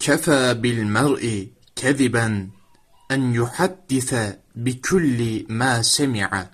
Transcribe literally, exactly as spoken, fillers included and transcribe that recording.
كفى بالمرء كذبا أن يحدث بكل ما سمع.